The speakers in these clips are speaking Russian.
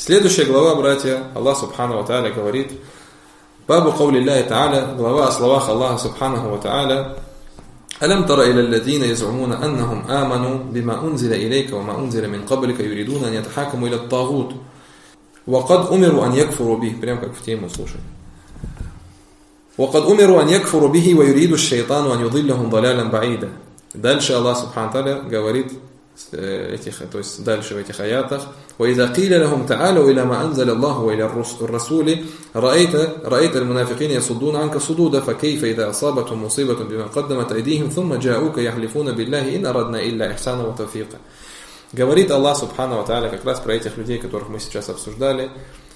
Следующая глава, братья, Аллах Субхану ва Тааля говорит: Бабу каули Аллахи Тааля, глава о словах Аллаха Субхану ва Тааля: ألم تر إلى الذين يزعمون أنهم آمنوا بما أنزل إليك وما أنزل من قبلك يريدون أن يتحاكموا إلى الطاغوت وقد أمروا أن يكفروا به. Прям как в тему, слушай. وقد أمروا أن يكفروا به ويريد الشيطان أن يضلهم ضلالا بعيدا. Дальше Аллах Субхану ва Тааля говорит, то есть дальше в этих аятах: وإذا قيل لهم تعالوا إلى ما أنزل الله وإلى الرسول رأيت المنافقين يصدون عنك صدودا فكيف إذا أصابتهم مصيبة بما قدمت أيديهم ثم جاءوك يحلفون بالله إن أردنا إلا إحسانا وتوفيقا. Говорит Аллах Субхану ва Тааля как раз про этих людей, которых мы сейчас обсуждали.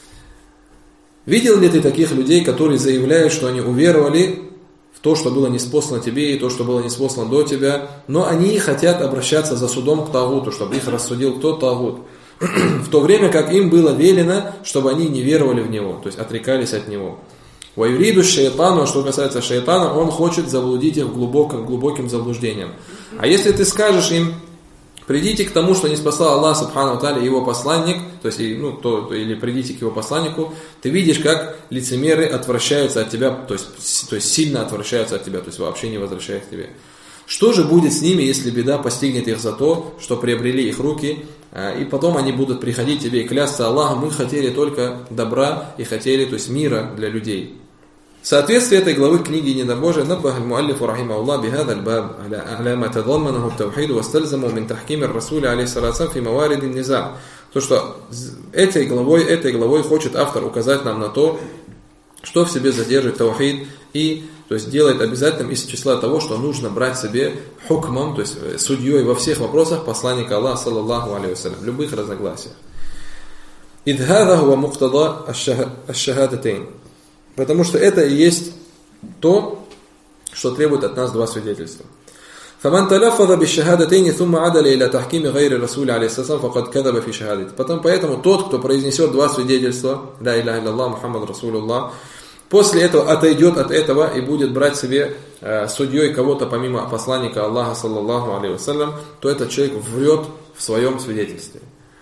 Видел ли ты таких людей, которые заявляют, что они уверовали в то, что было ниспослано тебе, и то, что было ниспослано до тебя, но они хотят обращаться за судом к Тагуту, чтобы их рассудил кто Тагут, в то время как им было велено, чтобы они не веровали в него, то есть отрекались от него. Ваюриду шайтану, что касается шайтана, он хочет заблудить их глубоким заблуждением. А если ты скажешь им: придите к тому, что не спасал Аллах Субхану ва Тааля и его посланник, то есть, или придите к его посланнику, ты видишь, как лицемеры отвращаются от тебя, то есть сильно отвращаются от тебя, то есть вообще не возвращают к тебе. Что же будет с ними, если беда постигнет их за то, что приобрели их руки, и потом они будут приходить к тебе и клясться: Аллахом, мы хотели только добра и хотели, то есть мира для людей. В соответствии этой главы книги Недобожия наббах аль-муаллифу рахимахуллах бихада аль-баб аля ма тадамманаху ат-тавхид ва стальзаму мин тахким ар-расуль алейхи салату фи маварид ан-низа. То, что этой главой хочет автор указать нам на то, что в себе содержит таухид, и то есть делает обязательным из числа того, что нужно брать себе хукмом, то есть судьей во всех вопросах посланника Аллаха саллаллаху алейхи вассалям, в любых разногласиях. Идh хаза хуа муктада аш-шахадатайн. Потому что это и есть то, что требует от нас два свидетельства. فَمَنْ تَلَفَّظَ بِالشَّهَادَتَيْنِ ثُمَّ عَدَلَ إِلَى تَحْكِيمِ غَيْرِ الرَّسُولِ عَلَيْهِ السَّلَامُ فَقَدْ كَذَبَ فِي شَهَادَتِهِ. Поэтому тот, кто произнесет два свидетельства, لا إله إلا الله محمد رسول الله, после этого отойдет от этого и будет брать себе судьей кого-то помимо посланника Аллаха саллаллаху алейхи вассалям, то этот человек врет в своем свидетельстве.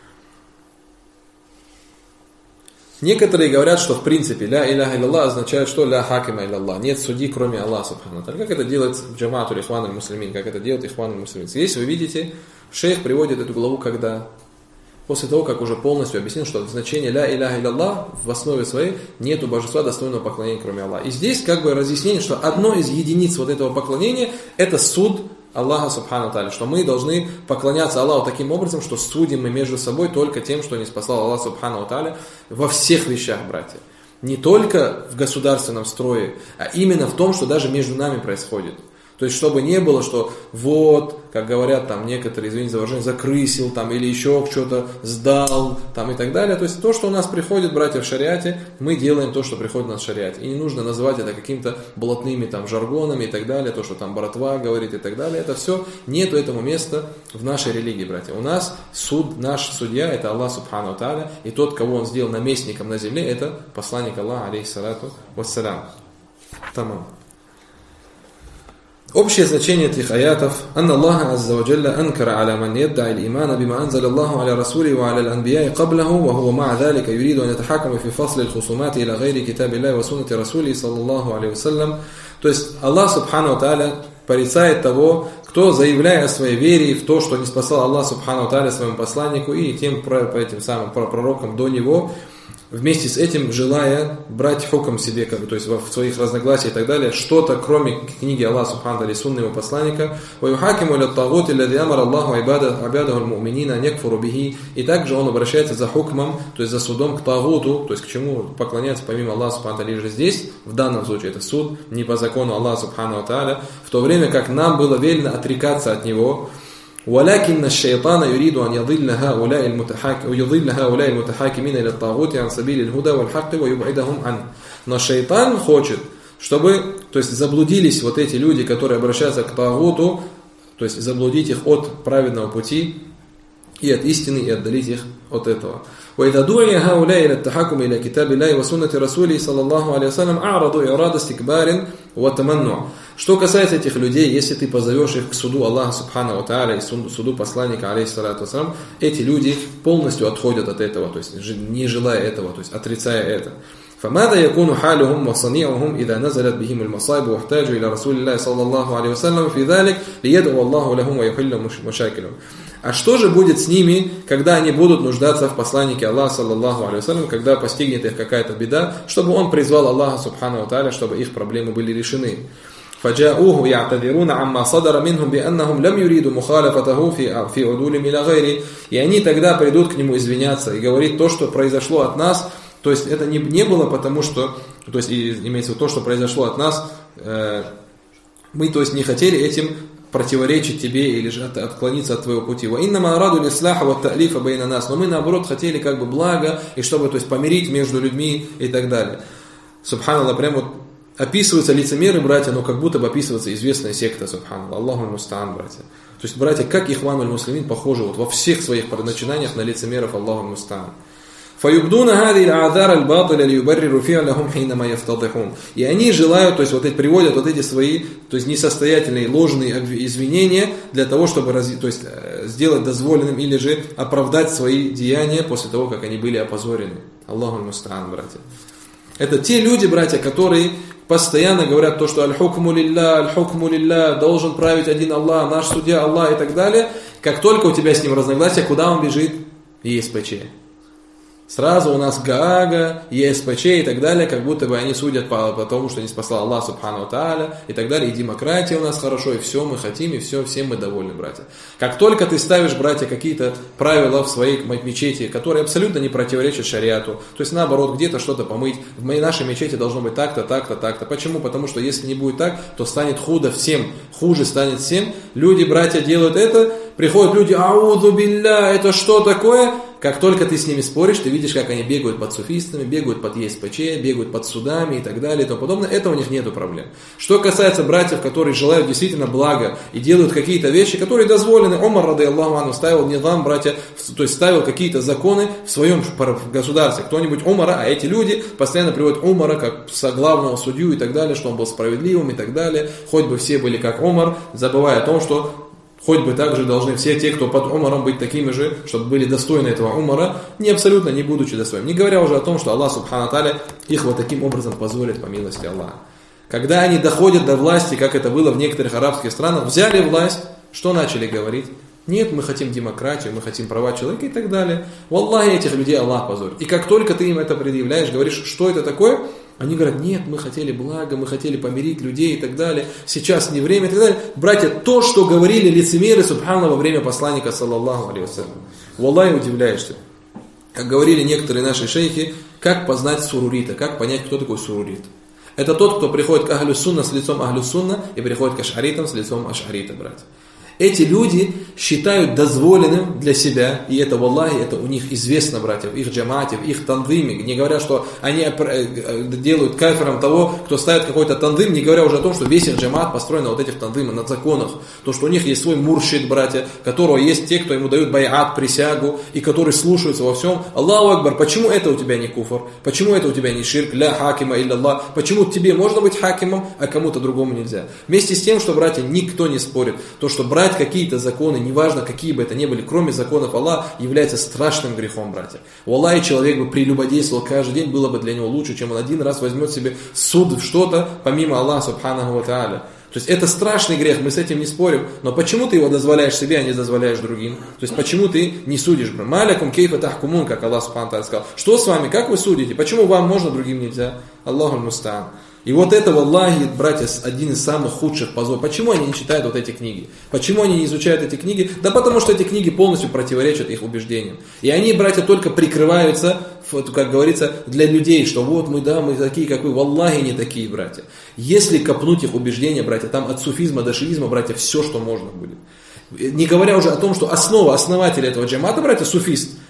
Некоторые говорят, что в принципе ля иляха илlallah означает, что ля хакима илlallah, нет судьи, кроме Аллаха субхану ва тааля. Как это делает джамаату ихван аль-муслимин, как это делает ихван аль-муслимин. Здесь вы видите, шейх приводит эту главу когда? После того, как уже полностью объяснил, что значение ля иляха илlallah в основе своей нету божества достойного поклонения, кроме Аллаха. И здесь как бы разъяснение, что одно из единиц вот этого поклонения это суд Аллаха Субхану ва Тааля, что мы должны поклоняться Аллаху таким образом, что судим мы между собой только тем, что не спасал Аллах Субхану ва Тааля во всех вещах, братья. Не только в государственном строе, а именно в том, что даже между нами происходит. То есть, чтобы не было, что вот, как говорят там некоторые, извините за выражение, закрысил там или еще что-то сдал там и так далее. То есть, то, что у нас приходит, братья, в шариате, мы делаем то, что приходит у нас в шариате. И не нужно называть это какими-то блатными там жаргонами и так далее, то, что там братва говорит и так далее. Это все, нету этому места в нашей религии, братья. У нас наш судья, это Аллах Субхану ва Тааля, и тот, кого он сделал наместником на земле, это посланник Аллаха, алейхи салату вассалям. Тамам. Общее значение этих аятов: «Анна Аллаха азза ва джалла анкара аля ман ядда'i аль-имана бима анзала Аллаху аля расули ва аля аль-анбия'i qablahу ва хува ма'a дhalika юриду ан ятахакама фи фасли аль-хусумати иля гайри китабиллахи ва суннати расули саллаллаху алейхи вассалям». То есть Аллах Субхану ва Тааля порицает того, кто, заявляя о своей вере в то, что не спасал Аллах Субхану ва Тааля своему посланнику и тем этим самым пророкам до него, вместе с этим желая брать хукм себе, как бы, то есть в своих разногласиях и так далее, что-то кроме книги Аллаха Субхану ва Тааля и сунны его посланника. И также он обращается за хукмом, то есть за судом к тагуту, то есть к чему поклоняться помимо Аллаха Субхану ва Тааля. Лишь здесь, в данном случае, это суд не по закону Аллаха Субхану ва Тааля, в то время как нам было велено отрекаться от него. ولكن الشيطان يريد أن يضل هؤلاء المتحاكمين إلى الطاغوت عن سبيل الهدى والحق ويبعدهم عنه. Но шайтан хочет, чтобы, то есть заблудились вот эти люди, которые обращаются к тагуту, то есть заблудить их от праведного пути и от истины, и отдалить их от этого. وإذا دعي هؤلاء إلى التحكم إلى كتاب الله وسنة رسوله صلى الله عليه وسلم أعرضوا إعراض استكبار وتمنع. Что касается этих людей, если ты позовешь их к суду Аллаха Субхану ва Тааля и суду посланника, алейхиссалату вассалам, эти люди полностью отходят от этого, то есть не желая этого, то есть отрицая это. فماذا يكون حالهم وصنيعهم إذا نزلت بهم المصائب واحتاجوا إلى رسول الله صلى الله عليه وسلم في ذلك ليدعو الله لهم ويحل مشاكلهم. А что же будет с ними, когда они будут нуждаться в посланнике Аллаха, саллаллаху алейхи вассалям, когда постигнет их какая-то беда, чтобы он призвал Аллаха Субхану ва Тааля, чтобы их проблемы были решены. فجاءوه يعتذرون عما صدر منهم بأنهم لم يريدوا مخالفته في عدولهم إلى غيره. И они тогда придут к нему извиняться и говорить то, что произошло от нас. То есть это не было потому, что, то есть имеется в виду то, что произошло от нас, мы, то есть, не хотели этим противоречить тебе или же отклониться от твоего пути. Но мы наоборот хотели как бы благо, и чтобы, то есть, помирить между людьми и так далее. Субханаллах, прямо вот описываются лицемеры, братья, но как будто бы описывается известная секта, субханаллах. Аллаху мустаан, братья. То есть, братья, как Ихван аль-Муслимин похожи вот во всех своих начинаниях на лицемеров, Аллаху мустаан. فَيُبْدُونَ هَذِهِ الْأَعْذَارَ الْبَاطِلَ لِيُبَرِّرُوا فِعْلَهُمْ حِينَمَا يَفْتَضِحُونَ. И они желают, то есть вот эти приводят вот эти свои, то есть несостоятельные, ложные извинения для того, чтобы то есть, сделать дозволенным или же оправдать свои деяния после того, как они были опозорены. Аллаху мустаан, братья. Это те люди, братья, которые постоянно говорят то, что аль-хукму лилля, должен править один Аллах, наш судья Аллах и так далее. Как только у тебя с ним разногласия, куда он бежит? ЕСПЧ. Сразу у нас Гаага, ЕСПЧ и так далее, как будто бы они судят по тому, что не спасал Аллах Субхану ва Тааля и так далее, и демократия у нас хорошо, и все мы хотим, и все, всем мы довольны, братья. Как только ты ставишь, братья, какие-то правила в своей мечети, которые абсолютно не противоречат шариату, то есть наоборот, где-то что-то помыть, в нашей мечети должно быть так-то, так-то, так-то. Почему? Потому что если не будет так, то станет худо всем, хуже станет всем. Люди, братья, делают это, приходят люди, аузу билля, это что такое? Как только ты с ними споришь, ты видишь, как они бегают под суфистами, бегают под ЕСПЧ, бегают под судами и так далее и тому подобное. Это у них нету проблем. Что касается братьев, которые желают действительно блага и делают какие-то вещи, которые дозволены, Омар, рады Аллаху анху, ставил не вам, братья, то есть ставил какие-то законы в своем государстве. Кто-нибудь Омара, а эти люди постоянно приводят Омара как главного судью и так далее, что он был справедливым и так далее. Хоть бы все были как Омар, забывая о том, что хоть бы также должны все те, кто под Умаром, быть такими же, чтобы были достойны этого Умара, не абсолютно не будучи достойными. Не говоря уже о том, что Аллах Субхану ва Тааля их вот таким образом позорит по милости Аллаха. Когда они доходят до власти, как это было в некоторых арабских странах, взяли власть, что начали говорить? Нет, мы хотим демократию, мы хотим права человека и так далее. Валлахи, этих людей Аллах позорит. И как только ты им это предъявляешь, говоришь, что это такое, они говорят, нет, мы хотели блага, мы хотели помирить людей и так далее, сейчас не время и так далее. Братья, то, что говорили лицемеры, субханаллах, во время посланника, саллаллаху алейхи вассалям. Валлахи, удивляешься. Как говорили некоторые наши шейхи, как познать сурурита, как понять, кто такой сурурит. Это тот, кто приходит к ахлю сунна с лицом ахлю сунна и приходит к ашаритам с лицом ашарита, братья. Эти люди считают дозволенным для себя, и это, валлахи, это у них известно, братья, в их джамаате, в их тандыме, не говоря, что они делают кафиром того, кто ставит какой-то тандым, не говоря уже о том, что весь их джамаат построен на вот этих тандымах, на законах, то, что у них есть свой муршид, братья, которого есть те, кто ему дают байат, присягу, и которые слушаются во всем. Аллаху акбар, почему это у тебя не куфр? Почему это у тебя не ширк? Ля хакима илля Аллах. Почему тебе можно быть хакимом, а кому-то другому нельзя? Вместе с тем, что, братья, никто не спорит, то, что брать какие-то законы, неважно какие бы это ни были, кроме законов Аллаха, является страшным грехом, братья. Валлахи, человек бы прелюбодействовал каждый день, было бы для него лучше, чем он один раз возьмет себе суд в что-то, помимо Аллаха, субханаху ва тааля. То есть это страшный грех, мы с этим не спорим, но почему ты его дозволяешь себе, а не дозволяешь другим? То есть почему ты не судишь? Малякум кейфа тахкумун, как Аллах субхану тааля сказал. Что с вами, как вы судите? Почему вам можно, другим нельзя? Аллаху мустаан. И вот это, валлахи, братья, один из самых худших позоров. Почему они не читают вот эти книги? Почему они не изучают эти книги? Да потому что эти книги полностью противоречат их убеждениям. И они, братья, только прикрываются, как говорится, для людей, что вот мы, да, мы такие, как вы. Валлахи, не такие, братья. Если копнуть их убеждения, братья, там от суфизма до шиизма, братья, все, что можно будет. Не говоря уже о том, что основатель этого джамата, братья, суфист.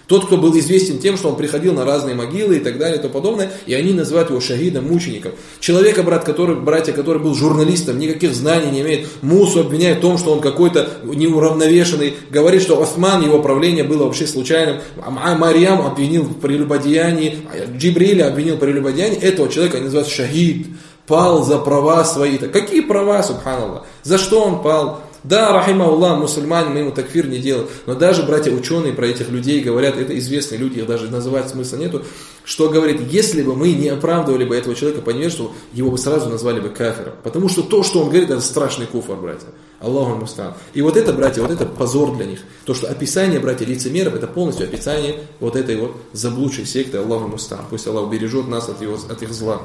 Тот, кто был известен тем, что он приходил на разные могилы и так далее и тому подобное, и они называют его шахидом, мучеником. Человека, братья, который был журналистом, никаких знаний не имеет, Мусу обвиняет в том, что он какой-то неуравновешенный, говорит, что Осман, его правление было вообще случайным, Марьям обвинил в прелюбодеянии, Джибриля обвинил в прелюбодеянии, этого человека они называют шахид, пал за права свои. Какие права, субханаллах? За что он пал? Да, рахимахуллах, мусульмане, мы ему такфир не делаем. Но даже братья ученые про этих людей говорят, это известные люди, их даже называть смысла нету, что говорит, если бы мы не оправдывали бы этого человека по невежеству, его бы сразу назвали бы кафиром. Потому что то, что он говорит, это страшный куфр, братья. Аллаху муста'ан. И вот это, братья, вот это позор для них. То, что описание, братья, лицемеров, это полностью описание вот этой вот заблудшей секты, Аллаху муста'ан. Пусть Аллах убережет нас от их зла.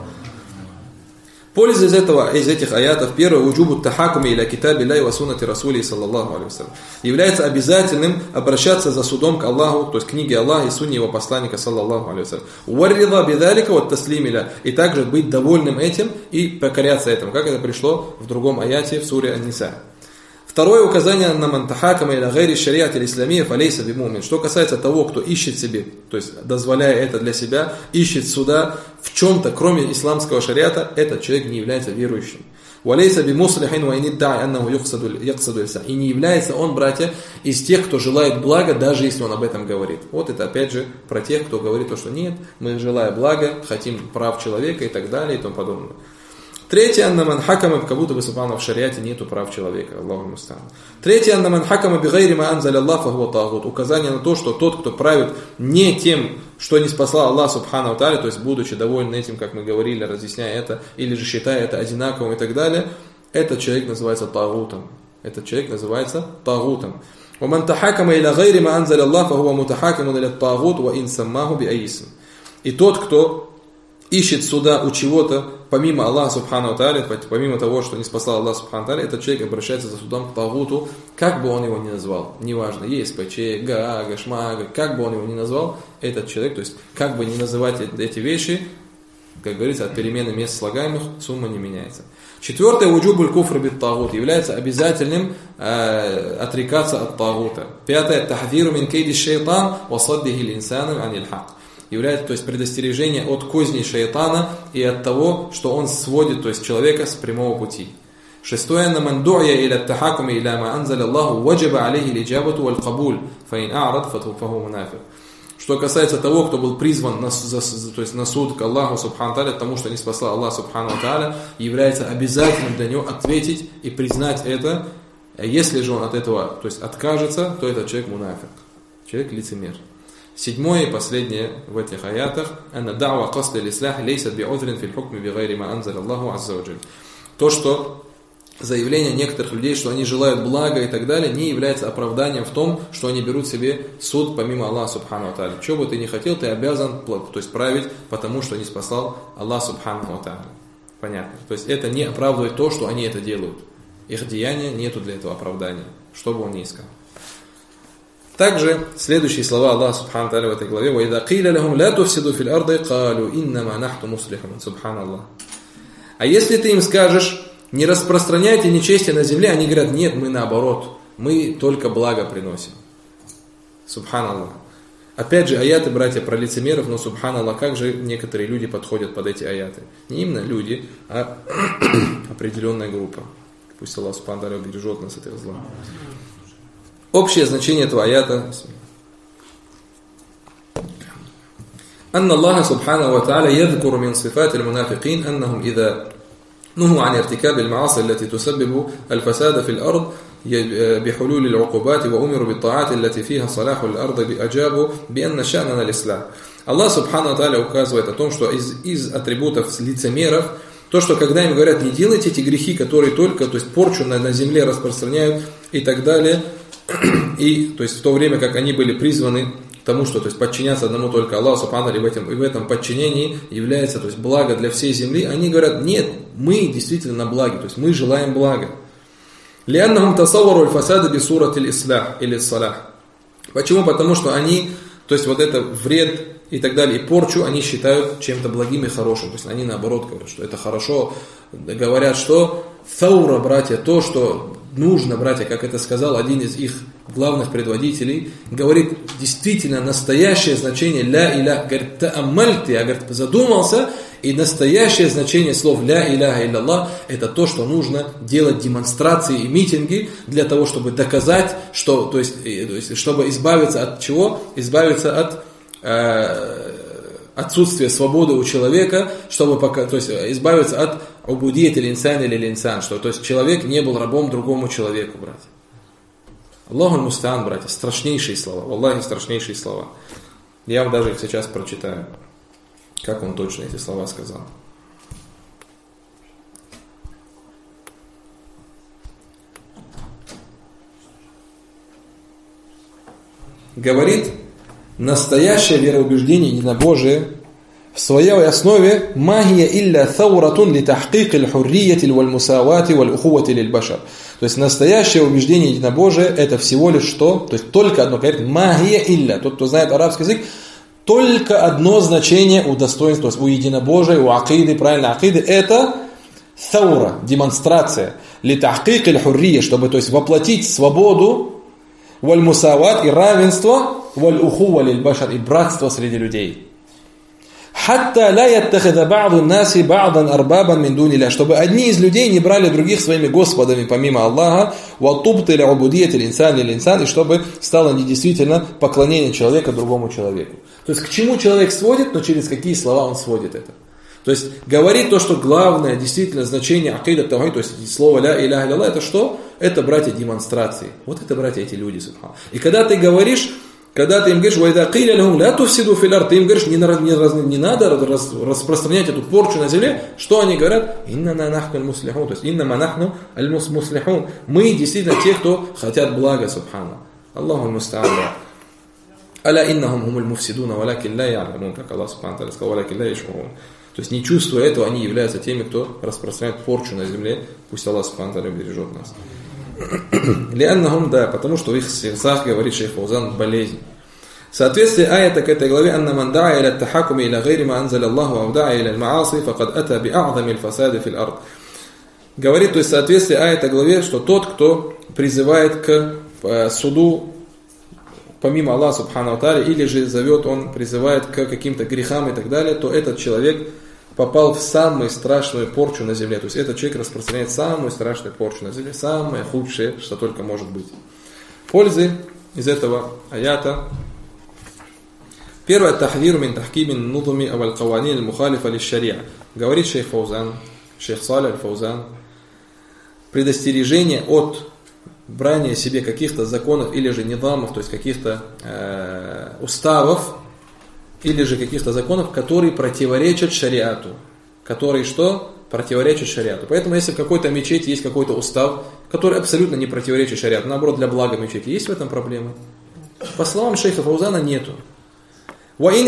Польза из этих аятов, первое, уджубу тахакуми иля китаби ля ва суннати расули саллаллаху алейхи вассалям. Является обязательным обращаться за судом к Аллаху, то есть к книге Аллаха и сунне его посланника саллаллаху алейхи вассалям. Уаррида бидалика вот таслимиля, и также быть довольным этим и покоряться этому, как это пришло в другом аяте в суре Ан-Ниса. Второе указание на мантахакама или гайри шариат или исламия фалейса бимумин. Что касается того, кто ищет себе, то есть дозволяя это для себя, ищет суда в чем-то, кроме исламского шариата, этот человек не является верующим. Валейса бимуслихин ва инидда'i аннаху яксаду лисан. И не является он, братья, из тех, кто желает блага, даже если он об этом говорит. Вот это опять же про тех, кто говорит то, что нет, мы желаем блага, хотим прав человека и так далее и тому подобное. Третье, анна ман хакама, как будто бы, субхана, в шариате нету прав человека. Аллаху муста'ан. Третье, анна ман хакама бигайри ма анзаля Аллах фахуа тагут. Указание на то, что тот, кто правит не тем, что не спасал Аллах субхана тааля, то есть будучи доволен этим, как мы говорили, разъясняя это, или же считая это одинаковым и так далее, этот человек называется тагутом. Этот человек называется тагутом. ومن تحاكم إلى غير ما أنزل الله فهو متحاكم إلى الطاغوت وإن سماه بأي اسم. И тот, кто ищет суда у чего-то, помимо Аллаха субхану тааля, помимо того, что не спасал Аллах субхану тааля, этот человек обращается за судом к тагуту, как бы он его ни назвал. Неважно, ЕСПЧ, Гаага, Шмага, как бы он его ни назвал, этот человек, то есть как бы ни называть эти вещи, как говорится, от перемены мест слагаемых сумма не меняется. Четвертое, уджубуль куфр бит тагут, является обязательным отрекаться от тагута. Пятое, тахдиру мин кейди шайтан ва саддихи линсану аниль хак. Является, то есть предостережение от козней шайтана и от того, что он сводит, то есть человека с прямого пути. Шестое, на ман ду'я иля тахакуми иля ма анзаля Аллаху ваджаба алейхи лиджабату валь кабуль фаин а'рад фаху мунафик. Что касается того, кто был призван то есть на суд к Аллаху субхану тааля, тому, что не спасла Аллах субхану тааля, является обязательным для него ответить и признать это. Если же он от этого, то есть откажется, то этот человек мунафик, человек лицемер. Седьмое и последнее в этих аятах, анна да'ва касд аль-ислах лейсат би'удhrин фил хукми бигайри ма анзаля Аллаху азза ва джаль. То, что заявление некоторых людей, что они желают блага и так далее, не является оправданием в том, что они берут себе суд помимо Аллаха субхану ва тааля. Чего бы ты ни хотел, ты обязан, то есть править, потому что не спасал Аллах субхану ва тааля. Понятно. То есть это не оправдывает то, что они это делают. Их деяния нету для этого оправдания, что бы он ни искал. Также следующие слова Аллаха субхану ва тааля в этой главе: «Ва идha qila lahum la tufsidu fil ardi qalu innama nahnu muslihun». Субханаллах. А если ты им скажешь: не распространяйте нечестие на земле, они говорят: нет, мы наоборот, мы только благо приносим. Субханаллах. Опять же, аяты, братья, про лицемеров, но субханаллах, как же некоторые люди подходят под эти аяты. Не именно люди, а определенная группа. Пусть Аллах субхану ва тааля убережет нас от этого зла. Общее значение этого аята. أن الله سبحانه وتعالى يذكر من صفات المنافقين أنهم إذا نهوا عن ارتكاب المعاصي التي تسبب الفساد في الأرض بحلول العقوبات وأمروا بالطاعات التي فيها صلاح الأرض أجابوا بأن شأننا الإصلاح. Аллах субхану ва тааля указывает о том, что из атрибутов лицемеров, то, что когда им говорят: не делайте эти грехи, которые только, то есть порчу на земле распространяют и так далее, и то есть в то время, как они были призваны к тому, что, то есть подчиняться одному только Аллаху субхану ва тааля, и в этом подчинении является, то есть благо для всей земли, они говорят: нет, мы действительно на благе, то есть мы желаем блага. لأنهم تصوروا الفساد بصورة الإصلاح или الصلاح. Почему? Потому что они, то есть вот это вред и так далее, и порчу они считают чем-то благим и хорошим. То есть они наоборот говорят, что это хорошо. Говорят, что thawra, братья, то, что нужно, братья, как это сказал один из их главных предводителей, говорит, действительно настоящее значение ля иля, говорит, тааммальты, я, говорит, задумался, и настоящее значение слов ля иляха илляллах это то, что нужно делать демонстрации и митинги для того, чтобы доказать, что, то есть чтобы избавиться от чего? Избавиться от отсутствия свободы у человека, чтобы то есть избавиться от убудият иль-инсан или инсан, что то есть человек не был рабом другому человеку, братья. Аллаху аль-мустаан, братья, страшнейшие слова, Аллахи, страшнейшие слова. Я вам даже их сейчас прочитаю, как он точно эти слова сказал. Говорит, настоящее вероубеждение единобожие в своей основе магия илля thawratun ли тахкик аль-хуррияти валь-мусавати валь-ухувати лиль-башар. То есть настоящее убеждение единобожия это всего лишь что? То есть только одно, говорит магия илля. Тот, кто знает арабский язык, только одно значение у достоинства, то есть у единобожия, у акиды, правильно, акиды это thawra, демонстрация, ли тахкик аль-хуррия, чтобы то есть воплотить свободу, валь-мусават и равенство, валь-ухува лиль-башар и братство среди людей. Хатта ла яттахида ба'ду наси ба'дан арбабан мин дунилля, чтобы одни из людей не брали других своими господами помимо Аллаха, ва тубтиля убудият иль-инсан лиль-инсан, и чтобы стало недействительно поклонение человека другому человеку. То есть к чему человек сводит, но через какие слова он сводит это. То есть говорит то, что главное действительно значение акида тавхид, то есть слово ля иляха илlallah, это что? Это, братья, демонстрации. Вот это, братья, эти люди, субхан. И когда ты говоришь, когда ты им говоришь, «Вайда киля лахум ля туфсиду фил ард», ты им говоришь, не надо распространять эту порчу на земле, что они говорят? «Иннама нахну аль-муслихун», то есть «Иннама нахну аль-муслихун», мы действительно те, кто хотят блага, субхана. Аллаху аль-муста'ан. «Аля иннахум хумуль муфсидуна, валякин ля я'ламун», как Аллах субхана та'аля сказал, «валякин ля яш'урун». То есть не чувствуя этого, они являются теми, кто распространяет порчу на земле. Пусть Аллах субхана та'аля бережет нас. Лианнахум, да, потому что в их сердцах, говорит шейх Фаузан, болезнь. Соответствие аята к этой главе, анна ман да'a иля тахакуми иля гайри ма анзаля Аллаху ау да'a иля аль-мааси, факад ата би а'зами аль-фасады фил ард. Говорит, то есть соответствие аята главе, что тот, кто призывает к суду помимо Аллаха субхану тааля, или же он призывает к каким-то грехам и так далее, то этот человек попал в самую страшную порчу на земле. То есть этот человек распространяет самую страшную порчу на земле, самое худшее, что только может быть. Пользы из этого аята. Первое, тахвиру мин тахкимин нудуми аваль каванин аль-мухалифа лиш-шария. Говорит шейх Фаузан, шейх Салих аль-Фаузан, предостережение от брания себе каких-то законов или же нидамов, то есть каких-то уставов, или же каких-то законов, которые противоречат шариату. Которые что? Противоречат шариату. Поэтому если в какой-то мечети есть какой-то устав, который абсолютно не противоречит шариату, наоборот, для блага мечети, есть в этом проблемы? По словам шейха Фаузана, нету. Даже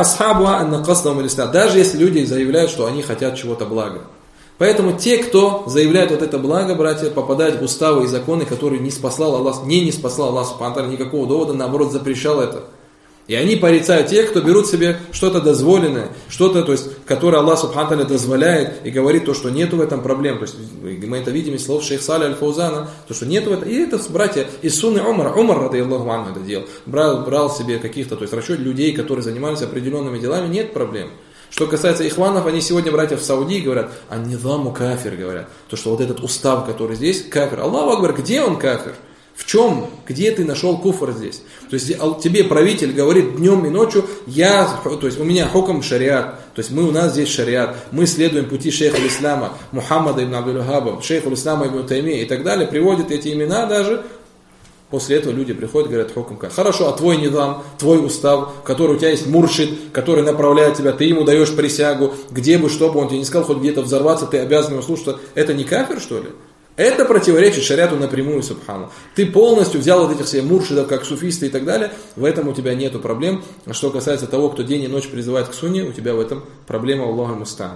если люди заявляют, что они хотят чего-то блага. Поэтому те, кто заявляет вот это благо, братья, попадают в уставы и законы, которые не спаслал Аллах, не спаслал Аллах субхану тааля, никакого довода, наоборот, запрещал это. И они порицают тех, кто берут себе что-то дозволенное, что-то, то есть, которое Аллах субхану тааля дозволяет и говорит то, что нету в этом проблем. То есть мы это видим из слов шейх Салих аль-Фаузана, то, что нету в этом. И это, братья, из сунны Умар, радийаллаху анху, это делал. Брал себе каких-то, то есть расчет людей, которые занимались определенными делами, нет проблем. Что касается ихванов, они сегодня, братья, в Саудии говорят, а нидаму кафир, говорят. То, что вот этот устав, который здесь, кафир. Аллаху акбар, где он кафир? В чем? Где ты нашел куфр здесь? То есть тебе правитель говорит днем и ночью, то есть у меня хукам шариат, то есть у нас здесь шариат, мы следуем пути шейха ислама, Мухаммада ибн Абдул-Вахаба, шейха ислама ибн Таймия и так далее, приводят эти имена даже. После этого люди приходят и говорят, хукам как. Хорошо, а твой нидам, твой устав, который у тебя есть муршид, который направляет тебя, ты ему даешь присягу, где бы, что бы он тебе не сказал, хоть где-то взорваться, ты обязан его слушать. Это не кафир, что ли? Это противоречит шариату напрямую, субхану. Ты полностью взял вот этих всех муршидов, как суфисты и так далее, в этом у тебя нету проблем. А что касается того, кто день и ночь призывает к сунне, у тебя в этом проблема, Аллаху муста'ан.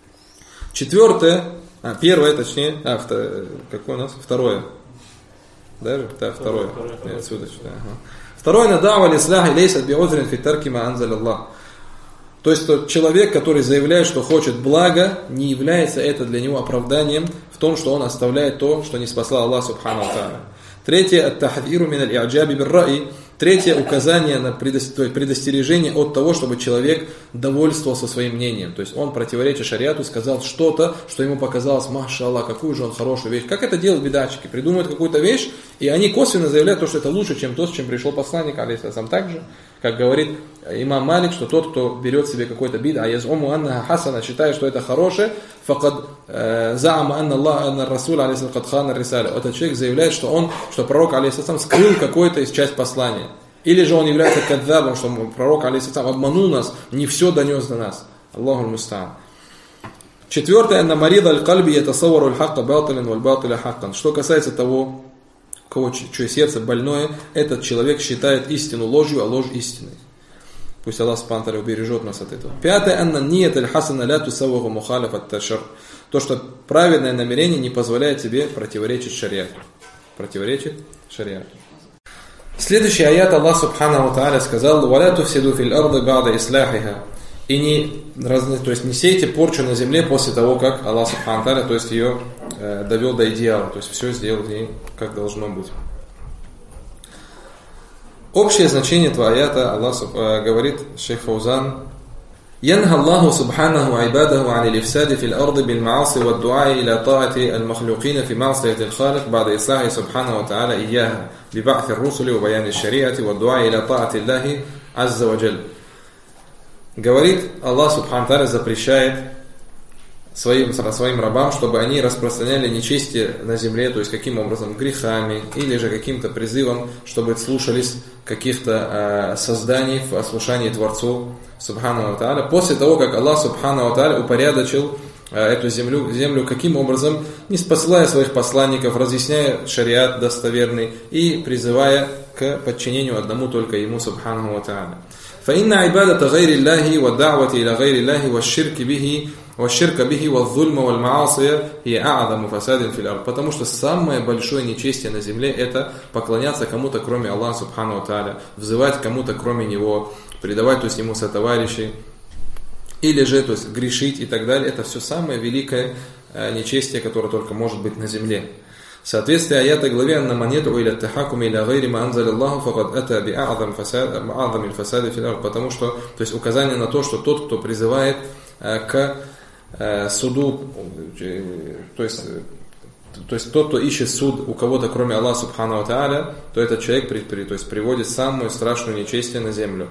Первое, точнее, какое у нас? Второе. Даже? Да, второе. Отсюда. Второе, надава лислахи лейсат би'узрин фи тарки ма анзаля Аллах. То есть тот человек, который заявляет, что хочет блага, не является это для него оправданием в том, что он оставляет то, что не спасал Аллах субхану ва тааля. Третье, ат-тахдиру мин аль-и'джаби бир-ра'и. Третье, указание на предостережение от того, чтобы человек довольствовался своим мнением. То есть он, противоречия шариату, сказал что-то, что ему показалось, маша Аллах, какую же он хорошую вещь. Как это делают бидатчики? Придумывают какую-то вещь, и они косвенно заявляют, что это лучше, чем то, с чем пришел посланник, алейхиссалям. Так же, как говорит имам Малик, что тот, кто берет себе какой-то бид'а, язуму анна хасана, считает, что это хорошее, факад заама анна Аллах, анна Расул, алейхиссалям, кад хана рисаля. Этот человек заявляет, что пророк, алейхиссалям, скрыл какой-то из часть послания. Или же он является кадзабом, что пророк, алейхиссалям, обманул нас, не все донес до нас. Аллаху муста'ан. Четвертое, анна марида аль-кальби ятасаввару аль-хакка батилин валь-батиля хаккан. Что касается того, чье сердце больное, этот человек считает истину ложью, а ложь истиной. Пусть Аллах субхану ва тааля убережет нас от этого. Пятое, анна ният аль-хасана ля тусавваху мухалиф ат-ташар. То, что праведное намерение не позволяет тебе противоречить шариату. Противоречит шариату. Следующий аят Аллах субхану ва тааля сказал: «Валя туфсиду фил арды ба'да ислахиха». И не сейте порчу на земле после того, как Аллах субхану ва тааля, то есть ее довел до идеала, то есть все сделал ей как должно быть. Общее значение этого аята Аллах говорит шейх Фаузан: «Янха Аллаху субханаху айбадаху ани лифсади фил арды бил мааси ва дуаи иля таати аль-махлюкина фи маасияти аль-халик бада ислахи субханаху ва тааля ияха биба'ти ар-русули ва баяни аш-шариати ва дуаи иля таати Аллахи азза ва джаль». Говорит, Аллах субхану ва тааля запрещает своим рабам, чтобы они распространяли нечестие на земле, то есть каким образом? Грехами, или же каким-то призывом, чтобы слушались каких-то созданий в ослушании Творцу субхану ва тааля. После того, как Аллах субхану ва тааля упорядочил эту землю каким образом? Не спосылая своих посланников, разъясняя шариат достоверный и призывая к подчинению одному только Ему субхану ва тааля. فإن عبادة غير الله والدعوة إلى غير الله والشرك به والظلم والمعاصي هي أعظم فساد في الأرض. Потому что самое большое нечестие на земле — это поклоняться кому-то, кроме Аллаха субхану ва тааля, взывать кому-то, кроме Него, предавать, то есть Ему сотоварищей, или же, то есть грешить и так далее. Это все самое великое нечестие, которое только может быть на земле. Соответствие аята главе «Анна манету иля тахакуми иля гайри ма анзаля Аллаху факад ата би а'зам аль-фасади фил ард». Потому что, то есть указание на то, что тот, кто призывает к суду, то есть тот, кто ищет суд у кого-то, кроме Аллаха субхану ва тааля, то этот человек то есть приводит самую страшную нечестие на землю.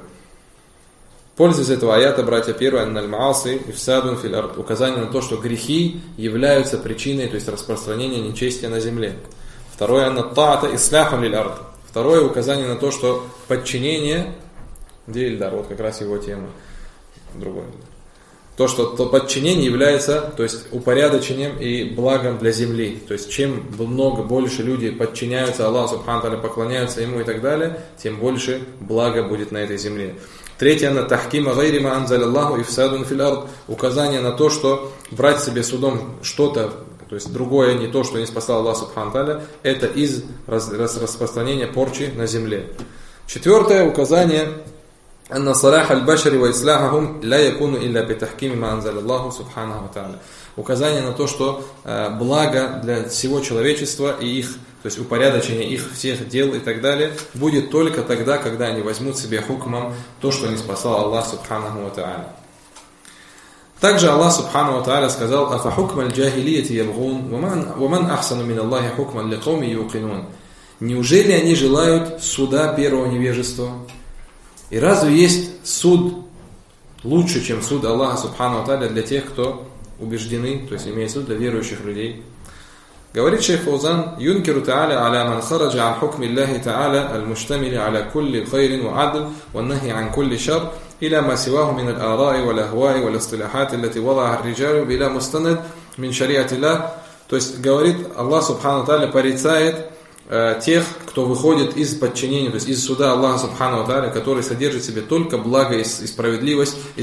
Пользуясь этого аята, братья, первое, «Анналь-мааси ифсадун фил ард», указание на то, что грехи являются причиной, то есть распространения нечестия на земле. Второе, «Аннат-та'ата исляхам лиль ард». Второе, указание на то, что подчинение, где Ильдар, вот как раз его тема, другое. То, что подчинение является, то есть упорядочением и благом для земли. То есть чем больше люди подчиняются Аллаху субхану ва тааля, поклоняются Ему и так далее, тем больше блага будет на этой земле. Третье, на тахкима гайри ма анзаля Аллаху ифсадун фил ард, указание на то, что брать себе судом что-то, то есть другое, не то, что не спасал Аллах субхану ва тааля, это из распространения порчи на земле. Четвертое, указание: «Анна салаха аль-башари ва исляхахум ла якуну илля би тахкими ма анзаля Аллаху субхану ва тааля». Указание на то, что благо для всего человечества и их, то есть упорядочение их всех дел и так далее, будет только тогда, когда они возьмут себе хукмом то, что не спасал Аллах субхану ва тааля. Также Аллах субхану ва тааля сказал: «Афа хукма аль-джахилияти ябгун, ва ман ахсану мин Аллахи хукман ли кауми юқинун». Неужели они желают суда первого невежества? И разве есть суд лучше, чем суд Аллаха субхану ва тааля для тех, кто убеждены, то есть имеется в виду для верующих людей? Говорит шейх Фаузан: «Юнкиру та'аля аля ман хараджа ан хукми Аллахи та'аля аль-муштамили аля кулли хайрин ва адл ва нахи ан кулли шар иля ма сиваху мин аль-араи вал ахваи вал истилахати аллати вадаха ар-риджалу биля мустанад мин шариати Аллах». То есть говорит, Аллах субхану ва тааля порицает тех, кто выходит из подчинения, то есть из суда Аллаха субхану ва тааля, который содержит в себе только благо и справедливость и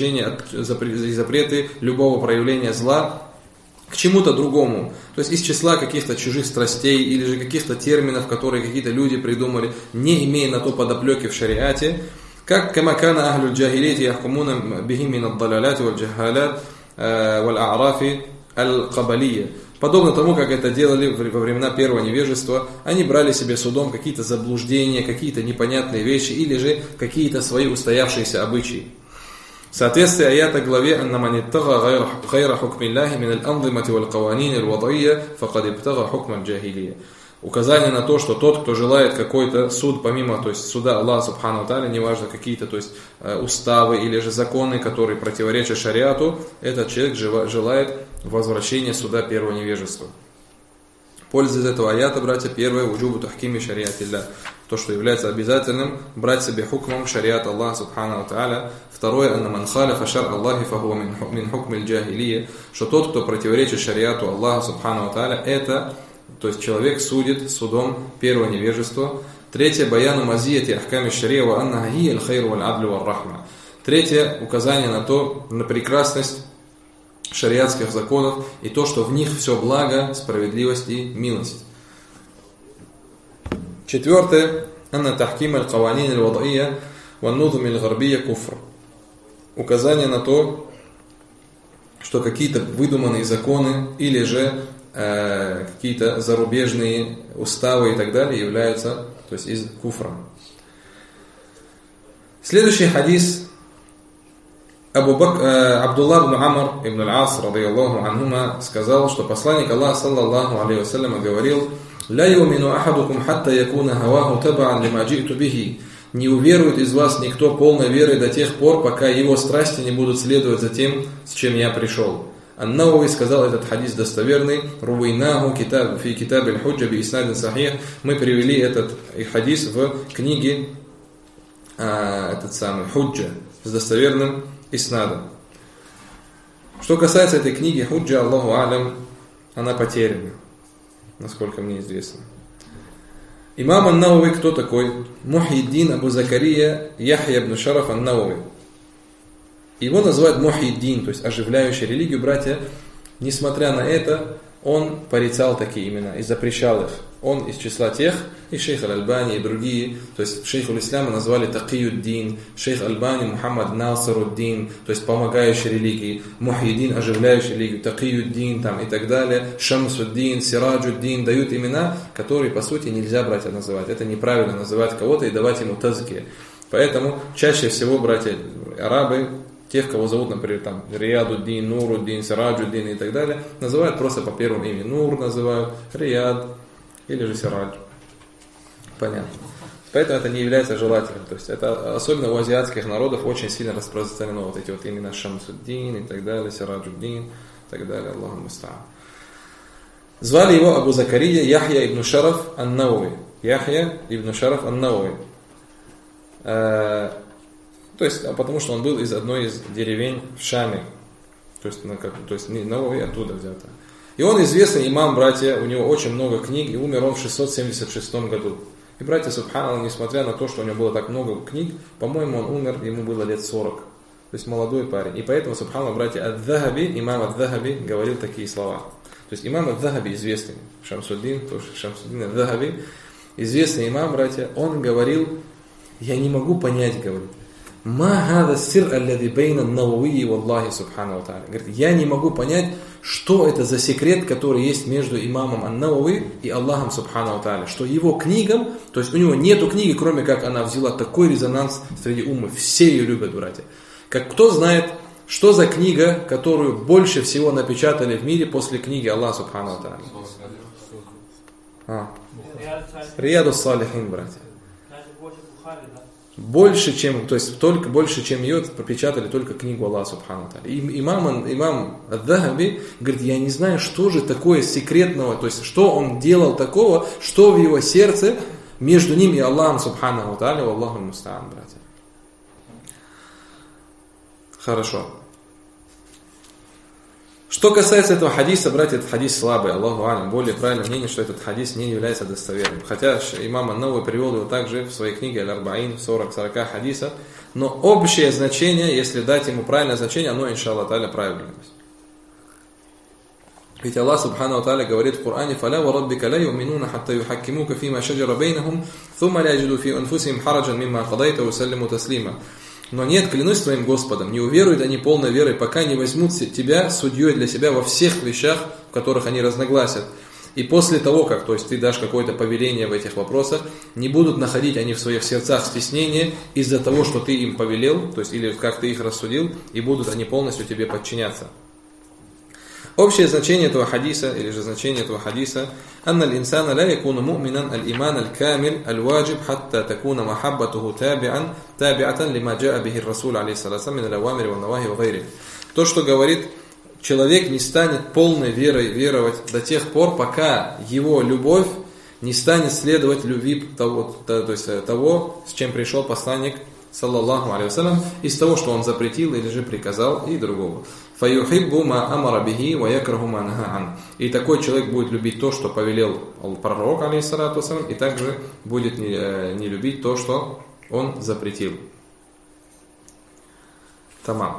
запреты любого проявления зла к чему-то другому. То есть из числа каких-то чужих страстей или же каких-то терминов, которые какие-то люди придумали, не имея на то подоплеки в шариате. Как كما كان أهل الجاهلية يحكمون به من الضلالات والجهالات والأعراف القبلية. Подобно тому, как это делали во времена первого невежества, они брали себе судом какие-то заблуждения, какие-то непонятные вещи или же какие-то свои устоявшиеся обычаи. В соответствии аята главе «Анна ман иттага гайра хукми Аллахи мин аль-анзимати валь-каванин аль-вад'ия факад иттага хукма аль-джахилия». Указание на то, что тот, кто желает какой-то суд, помимо, то есть суда Аллаха Субхану ва Тааля, неважно какие-то, то есть уставы или же законы, которые противоречат шариату, этот человек желает возвращения суда первого невежества. Польза из этого аята, братья, первое, вуджубу тахкими шариатилля, то, что является обязательным, брать себе хукмом шариат Аллаха Субхану ва Тааля. Второе, анна ман халяфа шар Аллахи фахуа мин хукми аль-джахилия, что тот, кто противоречит шариату Аллаха Субхану ва Тааля, это, то есть человек судит судом первого невежества. Третье, баяну мазияти ахками шария ва анна хия аль-хайру валь-адлю валь-рахма. Третье, указание на прекрасность шариатских законов и то, что в них все благо, справедливость и милость. Четвертое, анна тахким аль-каванин аль-вад'ия ван-нузум аль-гарбия куфр. Указание на то, что какие-то выдуманные законы или же какие-то зарубежные уставы и так далее являются, то есть из куфра. Следующий хадис. Абдулла ибн Амр ибн аль-Ас радийаллаху анхума сказал, что посланник Аллаха саллаллаху алейхи вассалям говорил: «Ла юмину ахадукум хатта якуна хаваху табаан лима джиту бихи». Не уверует из вас никто полной верой до тех пор, пока его страсти не будут следовать за тем, с чем я пришел. Ан-Навави сказал этот хадис достоверный. Рувайнаху фи китаб аль-худжа би иснадин сахих. Мы привели этот хадис в книге этот самый Худжа с достоверным иснадом. Что касается этой книги Худжа, Аллаху алям, она потеряна, насколько мне известно. Имам ан-Навави кто такой? Мухиддин Абу Закария Яхья ибн Шараф ан-Навави. Его называют Мухиддин, то есть оживляющий религию, братья. Несмотря на это, он порицал такие имена и запрещал их. Он из числа тех, и шейх Аль-Альбани, и другие, то есть шейх Аль-Исляма назвали Такиюддин, шейх Аль-Бани Мухаммад Насаруддин, то есть помогающий религии, Мухиддин, оживляющий религию, Такиюддин там, и так далее, Шамсуддин, Сираджуддин, дают имена, которые по сути нельзя, братья, называть. Это неправильно называть кого-то и давать ему тазки. Поэтому чаще всего, братья, арабы, тех, кого зовут, например, там, Риядуддин, Нуруддин, Сираджуддин и так далее, называют просто по первому имени. Нур называют, Рияд или же Сирадж. Понятно. Поэтому это не является желательным. То есть это особенно у азиатских народов очень сильно распространено. Вот эти вот имена Шамсуддин и так далее, Сираджуддин и так далее. Аллаху муста'ан. Звали его Абу Закария Яхья ибн Шараф ан-Навави. Яхья ибн Шараф ан-Навави. То есть, потому что он был из одной из деревень в Шаме. То есть Навави оттуда взято. И он известный имам, братья, у него очень много книг, и умер он в 676 году. И, братья, субханаллах, несмотря на то, что у него было так много книг, по-моему, он умер, ему было лет 40. То есть молодой парень. И поэтому, субханаллах, братья, Ад-Дахаби, имам Ад-Дахаби говорил такие слова. То есть имам Ад-Дахаби известный, Шамсуддин Ад-Дахаби, известный имам, братья, он говорил: я не могу понять, говорит, я не могу понять, что это за секрет, который есть между имамом ан-Навави и Аллахом субхану ва тааля. Что его книгам, то есть у него нету книги, кроме как она взяла такой резонанс среди уммы. Все ее любят, братья. Как кто знает, что за книга, которую больше всего напечатали в мире после книги Аллаха субхану ва тааля? Рияду ас-Салихин, братья. Больше, чем, то есть только больше, чем ее пропечатали только книгу Аллаха субхану ва тааля. И имам Ад-Дахаби говорит: я не знаю, что же такое секретного, то есть что он делал такого, что в его сердце между ним и Аллахом субхану ва тааля, Аллаху муста'ан, братья. Хорошо. Что касается этого хадиса, братья, этот хадис слабый, Аллаху алям. Более правильное мнение, что этот хадис не является достоверным. Хотя имам ан-Навави привел его также в своей книге Аль-Арбаин, 40 хадисов. Но общее значение, если дать ему правильное значение, оно, иншаллах та'аля, правильное. Ведь Аллах Субхану Тааля говорит в Коране: «Фаля ва раббика ла юминуна хатта юхаккимука фима шаджара бейнахум, thumма ла яджиду фи анфусихим хараджан мимма кадайта ва саллиму таслима». Но нет, клянусь твоим Господом, не уверуют они полной верой, пока не возьмут тебя судьей для себя во всех вещах, в которых они разногласят. И после того, как, то есть ты дашь какое-то повеление в этих вопросах, не будут находить они в своих сердцах стеснения из-за того, что ты им повелел, то есть или как ты их рассудил, и будут они полностью тебе подчиняться. Общее значение этого хадиса, или же значение этого хадиса: «Анна л-инсана ла якуну му'минан аль-иман аль-камил аль-ваджиб хатта такуна махаббатуху таби'атан лима джа'a бихи р-расул алейхиссалату мин аль-авамири ва-навахи ва-гайри». То, что говорит, человек не станет полной верой веровать до тех пор, пока его любовь не станет следовать любви того, то есть того, с чем пришел посланник, саллаллаху алейхи вассалям, из того, что он запретил или же приказал, и другого. «Фаюхиббу ма амара бихи ва якраху ма наха ан». И такой человек будет любить то, что повелел пророк, алейхиссалату вассалям, и также будет не любить то, что он запретил. Тамам.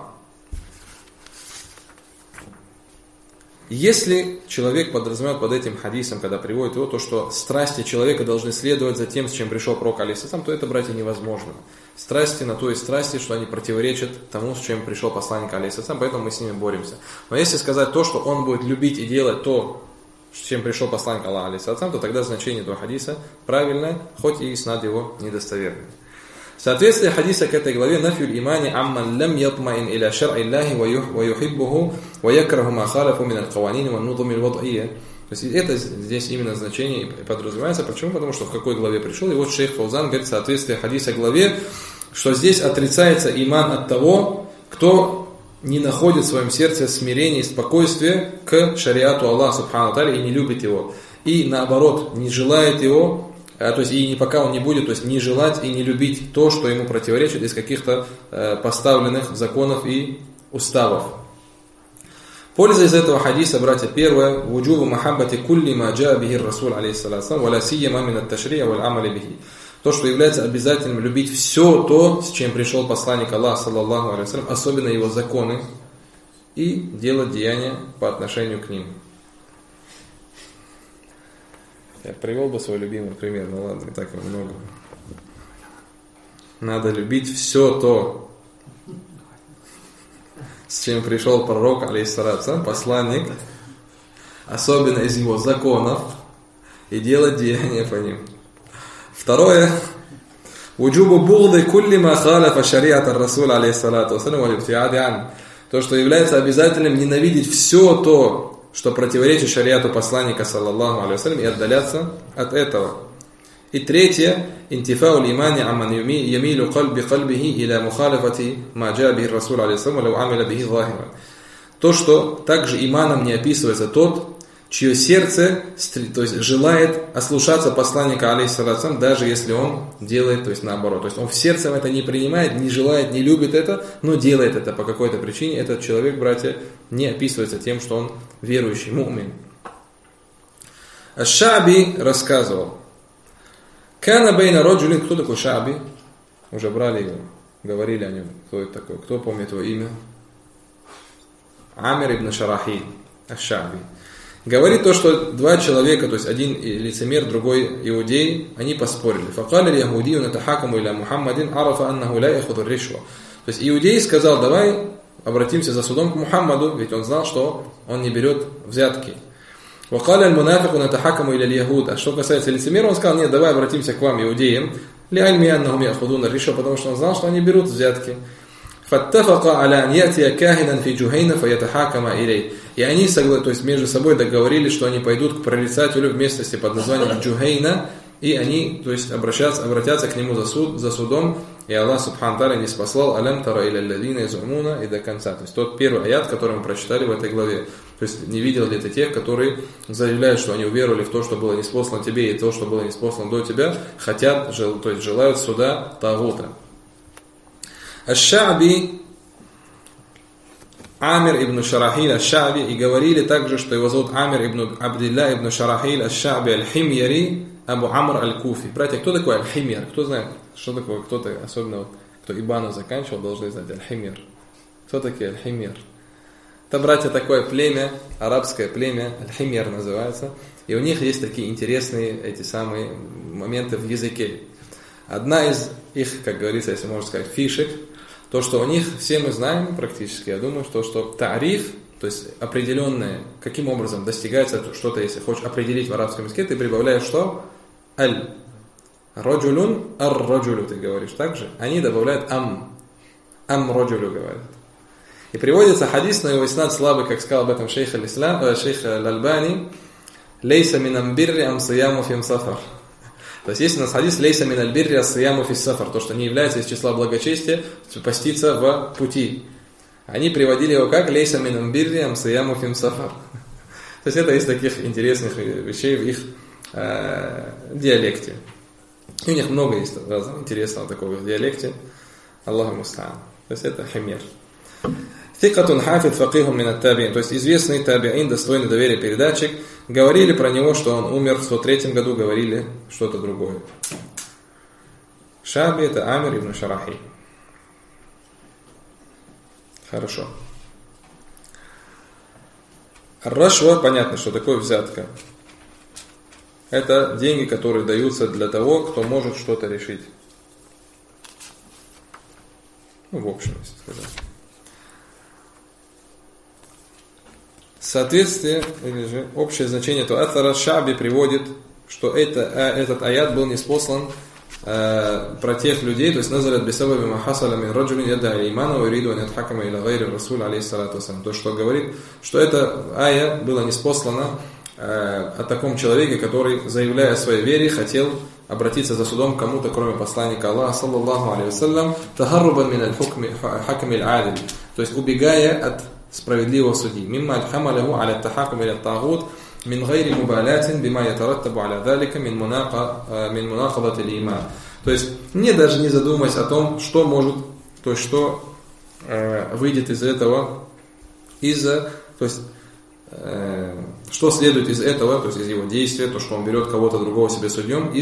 Если человек подразумевает под этим хадисом, когда приводит его, то, что страсти человека должны следовать за тем, с чем пришел пророк, алейхиссалам, то это, братья, невозможно. Страсти на то и страсти, что они противоречат тому, с чем пришел посланник, алейхиссалам, поэтому мы с ними боремся. Но если сказать то, что он будет любить и делать то, с чем пришел посланник Аллаха, алейхиссалам, то тогда значение этого хадиса правильное, хоть и иснад его недостоверный. Соответствие хадиса к этой главе: «Нафюль имани амман лам ятмаин иля шар'и Аллахи ва юхиббуху ва якраху ма халафу мин аль-каванин ва нудум аль-вад'ия». То есть это здесь именно значение и подразумевается. Почему? Потому что в какой главе пришел. И вот шейх Фаузан говорит соответствие хадиса главе, что здесь отрицается иман от того, кто не находит в своем сердце смирения и спокойствия к шариату Аллаха Субхану Тааля и не любит его. И наоборот, не желает его, то есть и пока он не будет, то есть не желать и не любить то, что ему противоречит из каких-то поставленных законов и уставов. Польза из этого хадиса, братья, первое: вуджубу махаббати кулли ма джаа бихи р-расул алейхиссалату ва ла сийяма мин ат-ташри' валь амали бихи. То, что является обязательным любить все то, с чем пришел посланник Аллаха, саллаллаху алейхи вассалям, особенно его законы, и делать деяния по отношению к ним. Я привел бы свой любимый пример, но ладно, не так много. Надо любить все то, с чем пришел пророк, алейхиссалату, посланник, особенно из его законов, и делать деяния по ним. Второе: вуджубу бугды кулли ма халафа шариат ар-расул алейхиссалату вассалям ва ибтиади ан. То, что является обязательным ненавидеть все то, что противоречит шариату посланника, саллаллаху алейхи вассалям, и отдаляться от этого. И третье: интифау лимани аман ямилу кальби кальбихи иля мухалифати ма джаа бихи р-расул алейхи вассалям ва амиля бихи захира. То, что также иманом не описывается тот, чье сердце, то есть желает ослушаться посланника, алейхиссалату, даже если он делает, то есть наоборот. То есть он в сердце это не принимает, не желает, не любит это, но делает это по какой-то причине. Этот человек, братья, не описывается тем, что он верующий, му'мин. Аш-Ша'би рассказывал: «Кана бейна раджулин». Кто такой Ша'би? Уже брали его, говорили о нем. Кто это такой? Кто помнит его имя? Амир ибн Шарахиль, Аш-Ша'би. Говорит то, что два человека, то есть один лицемер, другой иудей, они поспорили. «Факали яхудию натахакаму иля Мухаммадин арафа аннаху ля яхуду ришва». То есть иудей сказал: давай обратимся за судом к Мухаммаду, ведь он знал, что он не берет взятки. «Вакали аль-мунафику натахакаму иля яхуд». А что касается лицемера, он сказал: нет, давай обратимся к вам, иудеям, «Ли'альми аннахум яхудуна ришва», потому что он знал, что они берут взятки. «Фаттафака аля ан ятия кахинан фи Джухайна фаятахакама илей». И они, то есть между собой договорились, что они пойдут к прорицателю в местности под названием Джухайна, и они, то есть обратятся к нему за судом, и Аллах Субхану Тааля не спаслал «Алям тара иля алладина язумуна» и до конца. То есть тот первый аят, который мы прочитали в этой главе. То есть не видел ли ты тех, которые заявляют, что они уверовали в то, что было ниспослано тебе, и то, что было ниспослано до тебя, хотят, то есть желают суда тагута. Аш-Ша'би, Амир ибн Шарахиль Аш-Ша'би, и говорили также, что его зовут Амир ибн Абдилля ибн Шарахиль Аш-Ша'би Аль-Химьяри Абу Амр Аль-Куфи. Братья, кто такой Аль-Химьяр? Кто знает, что такое? Кто-то, особенно кто Ибану заканчивал, должны знать Аль-Химьяр. Кто такие Аль-Химьяр? Это, братья, такое племя, арабское племя, аль-Химьяр называется, и у них есть такие интересные эти самые моменты в языке. Одна из их, как говорится, если можно сказать, фишек, то, что у них, все мы знаем практически, я думаю, что тариф, то есть определенное, каким образом достигается что-то, если хочешь определить в арабском языке, ты прибавляешь что? Аль. Раджулун ар-раджулю, ты говоришь, так же? Они добавляют ам. Ам-раджулю говорят. И приводится хадис, но его иснад слабый, как сказал об этом шейх Аль-Альбани, «Лейса мин амбирри ам сияму фим сафар». То есть есть у нас хадис «Лейса мин альбирри ам сияму фим сафар», то, что не является из числа благочестия поститься в пути. Они приводили его как «Лейса мин амбирри ам сияму фим сафар». То есть это из таких интересных вещей в их диалекте. И у них много есть разного интересного такого в диалекте. Аллаху муста'ан. То есть это химер. Фикатун хафид факихум мин ат-табиин, то есть известный табиин, достойный доверия передатчик. Говорили про него, что он умер в 103 году, говорили что-то другое. Шаби это Амир ибн Шарахи. Хорошо. Рашва, понятно, что такое взятка. Это деньги, которые даются для того, кто может что-то решить. Ну, в общем, если сказать. Соответствие, или же общее значение, то Атара Шаби приводит, что этот аят был ниспослан про тех людей, то есть назалят бисабаби махасаля мин раджулин яда имана ва юриду ан ятхакама иля гайри расуль алейхиссалату вассалям. То, что говорит, что эта ая была ниспослана о таком человеке, который, заявляя о своей вере, хотел обратиться за судом к кому-то, кроме посланника Аллаха, саллаллаху алейхи вассалям, тахаррубан мин аль-хакми аль-адиль, то есть убегая от справедливого судьи. Мимма аль-хамалаху аля тахакум иля тагут мин гайри мубалатин бима ятараттабу аля далика мин мунакадати аль-иман. То есть, мне даже не задумываясь о том, что может, то есть, что выйдет из этого, то есть, что следует из этого, то есть из его действия, то, что он берет кого-то другого себе судьей,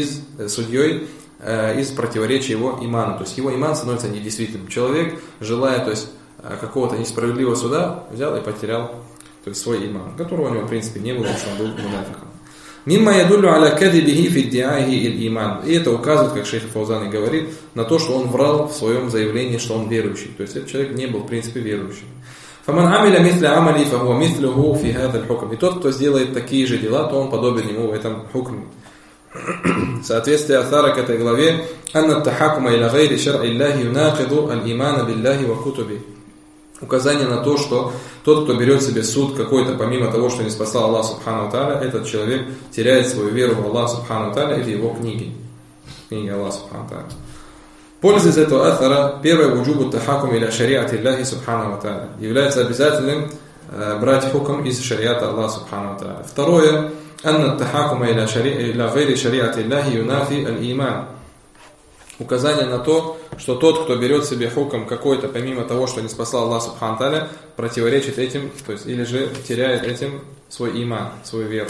из противоречия его иману. То есть его иман становится недействительным. Человек, желая, то есть, какого-то несправедливого суда, взял и потерял, то есть, свой иман, которого у него в принципе не было, потому что он был мунафиком. Мимма ядуллю аля кадибихи фи иддиахи иль иман. И это указывает, как шейх Фаузан и говорит, на то, что он врал в своем заявлении, что он верующий. То есть этот человек не был в принципе верующим. Фаман амиля мисля амали фахуа мислюху фи хадаль хукм. И тот, кто сделает такие же дела, то он подобен ему в этом хукме. Соответствие Атара к этой главе: анна тахакума иля гайри шар'и Аллахи юнакиду аль-имана биллахи ва кутуби. Указание на то, что тот, кто берет себе суд какой-то, помимо того, что не спасал Аллах Субхану Тааля, этот человек теряет свою веру в Аллах Субхану Тааля или его книги Аллаха Субхану Тааля. Польза из этого атара: первое, вуджубу тахакум иля шариати Аллахи Субхану Тааля, является обязательным брать хукм из шариата Аллаха Субхану Тааля. Второе, анна тахакума иля гайри шариати Аллахи юнафи аль-иман. Указание на то, что тот, кто берет себе хукм какой-то, помимо того, что не спасал Аллах Субхану Тааля, противоречит этим, то есть, или же теряет этим свой иман, свою веру.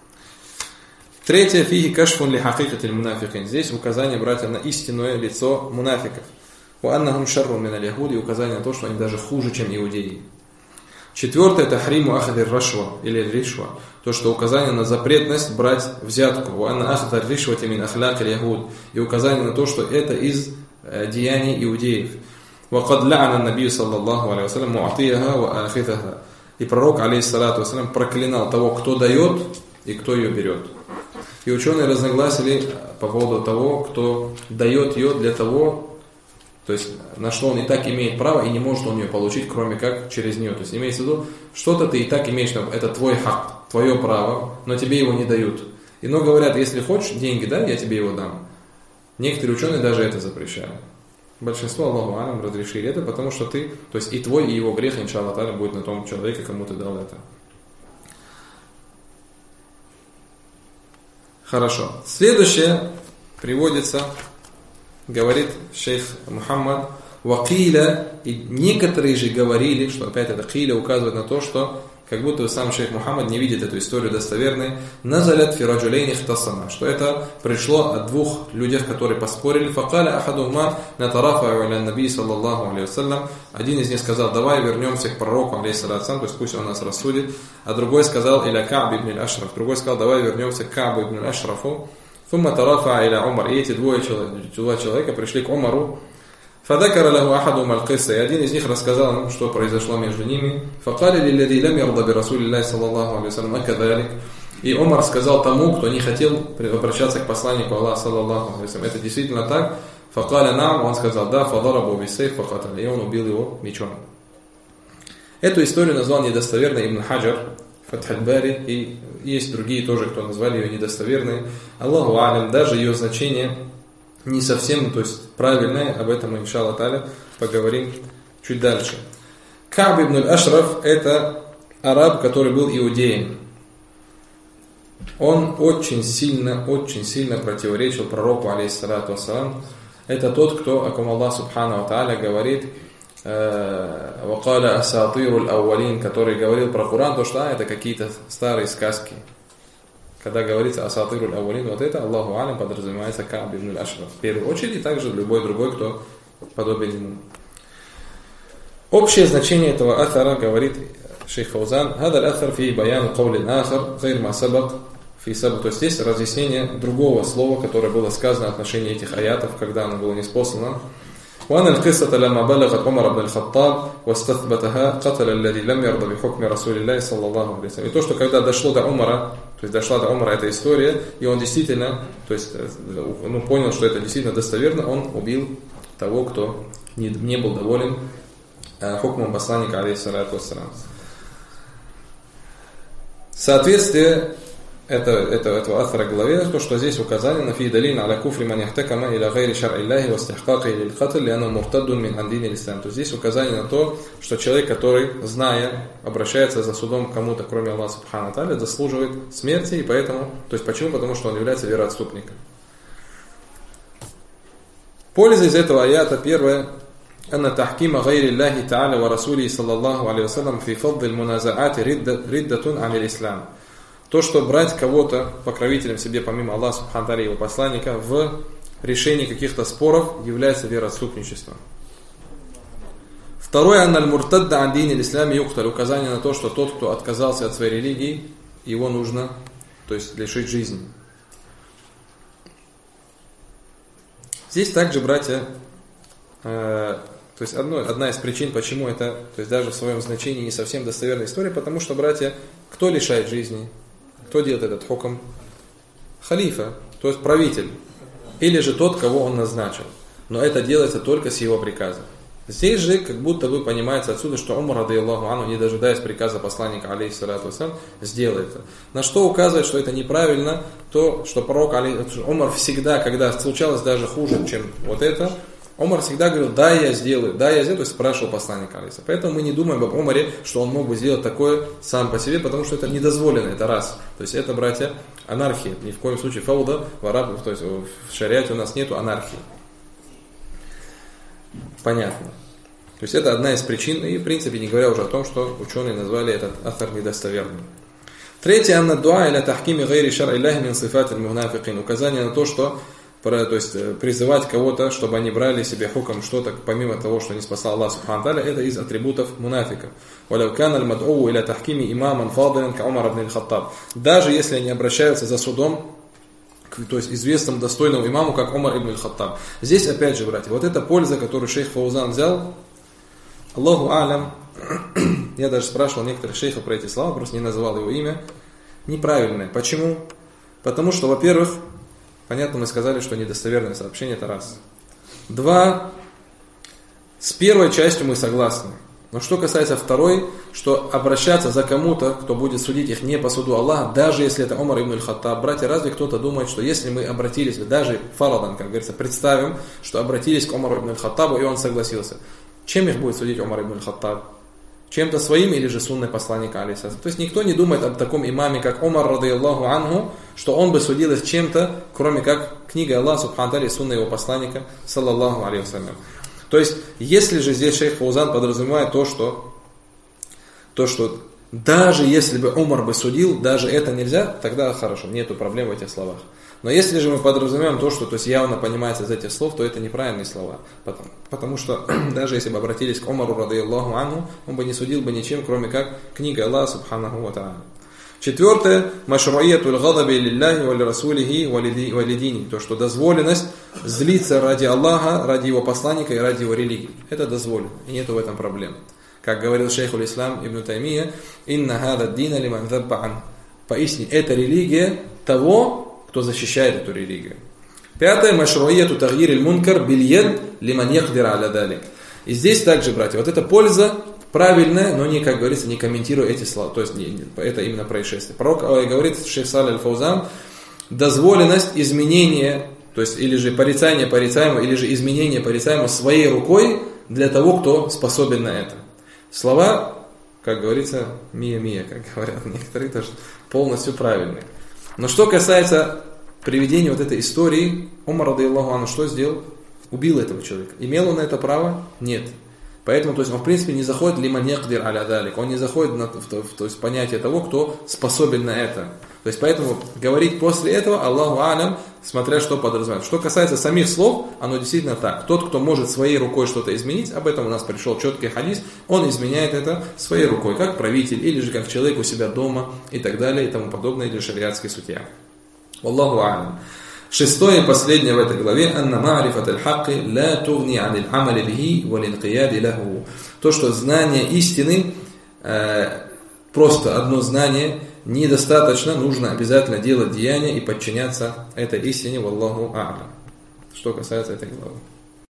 Третье, фиги кашфун ли хакикатиль мунафикин. Здесь указание, братья, на истинное лицо мунафиков. Уаннахум шаррун мин аль-яхуди, указание на то, что они даже хуже, чем иудеи. Четвертое, тахриму ахадир рашва или ришва, то, что указание на запретность брать взятку. Уанна ахадар ришвати мин ахляк аль-яхуд, и указание на то, что это из деяний иудеев. Вакад ла'ана набию саллаллаху алейхи вассалям муатияха ва ахитаха. И пророк, алейхиссалату вассалям, проклинал того, кто дает и кто ее берет. И ученые разногласили по поводу того, кто дает ее для того, то есть на что он и так имеет право, и не может он ее получить, кроме как через нее. То есть имеется в виду, что-то ты и так имеешь, это твой хак, твое право, но тебе его не дают. Но говорят, если хочешь деньги, да, я тебе его дам. Некоторые ученые даже это запрещают. Большинство, Аллаху алям, разрешили это, потому что ты, то есть и твой, и его грех, иншаллах та'аля, будет на том человеке, кому ты дал это. Хорошо. Следующее приводится, говорит шейх Мухаммад, вакиля, и некоторые же говорили, что опять это киля указывает на то, что как будто сам шейх Мухаммад не видит эту историю достоверной. Назалят фи раджулейни ихтассама, что это пришло от двух людей, которые поспорили. Факаля ахадума натарафа иля наби саллаллаху алейхи вассалям. Один из них сказал: давай вернемся к пророку алейхиссалату вассалям, то есть пусть он нас рассудит. А другой сказал: иля Ка'б ибн аль-Ашраф. Другой сказал: давай вернемся к Ка'бу ибн аль-Ашрафу. Фумма тарафа иля Умар. И эти два человека пришли к Умару. فذكر له أحدهم القصة. И один из них рассказал нам, что произошло между ними. فقال للذي لم يرضى برسول الله صلى الله عليه وسلم أكذلك. И Умар сказал тому, кто не хотел обращаться к посланнику Аллаха саллаллаху алейхи вассалям: это действительно так? فقال نعم. Он сказал: да. فضربوا بالسيف فقتل. И он убил его мечом. Эту историю назвал недостоверной Ибн Хаджар Фатх аль-Бари, и есть другие тоже, кто назвали ее недостоверной. Аллаху алям, даже ее значение не совсем, то есть правильное, об этом мы, иншаллах та'аля, поговорим чуть дальше. Ка'б ибн аль-Ашраф — это араб, который был иудеем. Он очень сильно противоречил пророку, алейхиссалату вассалам. Это тот, кто, о ком Аллах субхану ва та'аля говорит: «Вакаля асатиру аль-аувалин», который говорил про Коран, то, что это какие-то старые сказки. Когда говорится асатиру аль-аувалин, вот это, Аллаху алям, подразумевается Ка'б ибн аль-Ашраф. В первую очередь, и также любой другой, кто подобен ему. Общее значение этого атара, говорит шейх Фаузан: «Хада аль-атар фи баян каули ахар, гайр ма сабак фи сабак». То есть здесь разъяснение другого слова, которое было сказано в отношении этих аятов, когда оно было ниспослано. وأن القصة لما بلغت عمر بن الخطاب واستثبتها قتل الذي لم يرضى بحكم رسول الله صلى الله عليه وسلم. И то, что когда дошло до Умара, то есть дошла до Умара эта история, и он действительно, то есть понял, что это действительно достоверно, он убил того, кто не был доволен хукмом посланника алейхиссалату вассалам. Соответствие этого автора главе, то, что здесь указание на фидалин аля куфри ман яхтакама иля гайри шар'и Аллахи ва истихқақи лил катл лианна муртаддун мин ан дини аль-ислам. То есть здесь указание на то, что человек, который, зная, обращается за судом к кому-то, кроме Аллаха субхану ва тааля, заслуживает смерти, и поэтому, то есть почему? Потому что он является вероотступником. Польза из этого аята первое: أن تحكيم غير الله تعالى ورسوله صلى الله عليه وسلم في فضل المنازعات ردة عن الإسلام. То, что брать кого-то покровителем себе, помимо Аллаха субхану ва тааля и его посланника, в решении каких-то споров, является вероотступничеством. Второе: «Анна аль-муртадда ан дини аль-ислам юкталь». Указание на то, что тот, кто отказался от своей религии, его нужно, то есть, лишить жизни. Здесь также, братья, то есть одна из причин, почему это, то есть даже в своем значении не совсем достоверная история, потому что, братья, кто лишает жизни? Кто делает этот хукм? Халифа, то есть правитель. Или же тот, кого он назначил. Но это делается только с его приказа. Здесь же, как будто бы понимается отсюда, что Умар, радийаллаху анху, не дожидаясь приказа посланника, алейхиссалату вассалям, сделает это. На что указывает, что это неправильно, то, что пророк Умар всегда, когда случалось даже хуже, чем вот это, Умар всегда говорил: да, я сделаю, то есть спрашивал посланника алейхиссалату. Поэтому мы не думаем об Умаре, что он мог бы сделать такое сам по себе, потому что это недозволено, это раз. То есть это, братья, анархия. Ни в коем случае фауда в арабах, то есть в шариате у нас нету анархии. Понятно. То есть это одна из причин, и в принципе не говоря уже о том, что ученые назвали этот автор недостоверным. Третье: анна дуа иля тахкими гайри шар'и Аллахи мин сифат аль-мунафикин. Указание на то, что то есть призывать кого-то, чтобы они брали себе хукм что-то, помимо того, что не спасал Аллах субхану ва тааля, это из атрибутов мунафиков. Даже если они обращаются за судом, то есть известным достойному имаму, как Умар ибн аль-Хаттаб. Здесь опять же, братья, вот эта польза, которую шейх Фаузан взял, Аллаху алям, я даже спрашивал некоторых шейхов про эти слова, просто не называл его имя, неправильное. Почему? Потому что, во-первых, понятно, мы сказали, что недостоверное сообщение — это раз. Два, с первой частью мы согласны. Но что касается второй, что обращаться за кому-то, кто будет судить их не по суду Аллаха, даже если это Умар ибн аль-Хаттаб, братья, разве кто-то думает, что если мы обратились, даже фарадан, как говорится, представим, что обратились к Умару ибн аль-Хаттабу, и он согласился, чем их будет судить Умар ибн аль-Хаттаб? Чем-то своим или же сунной посланника алейхиссалям? То есть никто не думает об таком имаме, как Умар, радийаллаху анху, что он бы судил их чем-то, кроме как книга Аллаха субхану ва тааля и сунна его посланника, саллаллаху алейхи вассалям. То есть, если же здесь шейх Фаузан подразумевает то, что даже если бы Умар бы судил, даже это нельзя, тогда хорошо, нету проблем в этих словах. Но если же мы подразумеваем то, что явно понимается из этих слов, то это неправильные слова. Потому что даже если бы обратились к Умару, радийаллаху анху, он бы не судил бы ничем, кроме как книга Аллаха, субханаху ва тааля. Четвертое, машруиятуль гадаби лилляхи ва лирасулихи ва лидини. То, что дозволенность злиться ради Аллаха, ради его посланника и ради его религии. Это дозволено, и нету в этом проблем. Как говорил шейхуль ислам ибн Таймия, «Инна хада дина лиман забба ан». Поистине, это религия того, кто защищает эту религию. Пятое, машруияту тагьир аль-мункар биль-яд лиман якдир аля далик. И здесь также, братья, вот эта польза правильная, но не, как говорится, не комментируя эти слова. То есть это именно происшествие. Пророк говорит, шейх Салих аль-Фаузан, дозволенность изменения, то есть или же порицание порицаемого, или же изменение порицаемого своей рукой для того, кто способен на это. Слова, как говорится, мия-мия, как говорят некоторые, тоже полностью правильные. Но что касается приведения вот этой истории, Умар, радийаллаху анху, что сделал? Убил этого человека. Имел он на это право? Нет. Поэтому, то есть, он в принципе не заходит лиман якдир аля далик, он не заходит в понятие того, кто способен на это. То есть, поэтому говорить после этого, Аллаху алям, смотря что подразумевает. Что касается самих слов, оно действительно так. Тот, кто может своей рукой что-то изменить, об этом у нас пришел четкий хадис, он изменяет это своей рукой, как правитель, или же как человек у себя дома, и так далее, и тому подобное, или шариатский судья. Аллаху алям. Шестое и последнее в этой главе, «Анна ма'рифат аль-хакки ла тугни ан аль-амали бихи вал инқияди лаху». То, что знание истины, просто одно знание, недостаточно, нужно обязательно делать деяния и подчиняться этой истине. Валлаху а'лям. Что касается этой главы.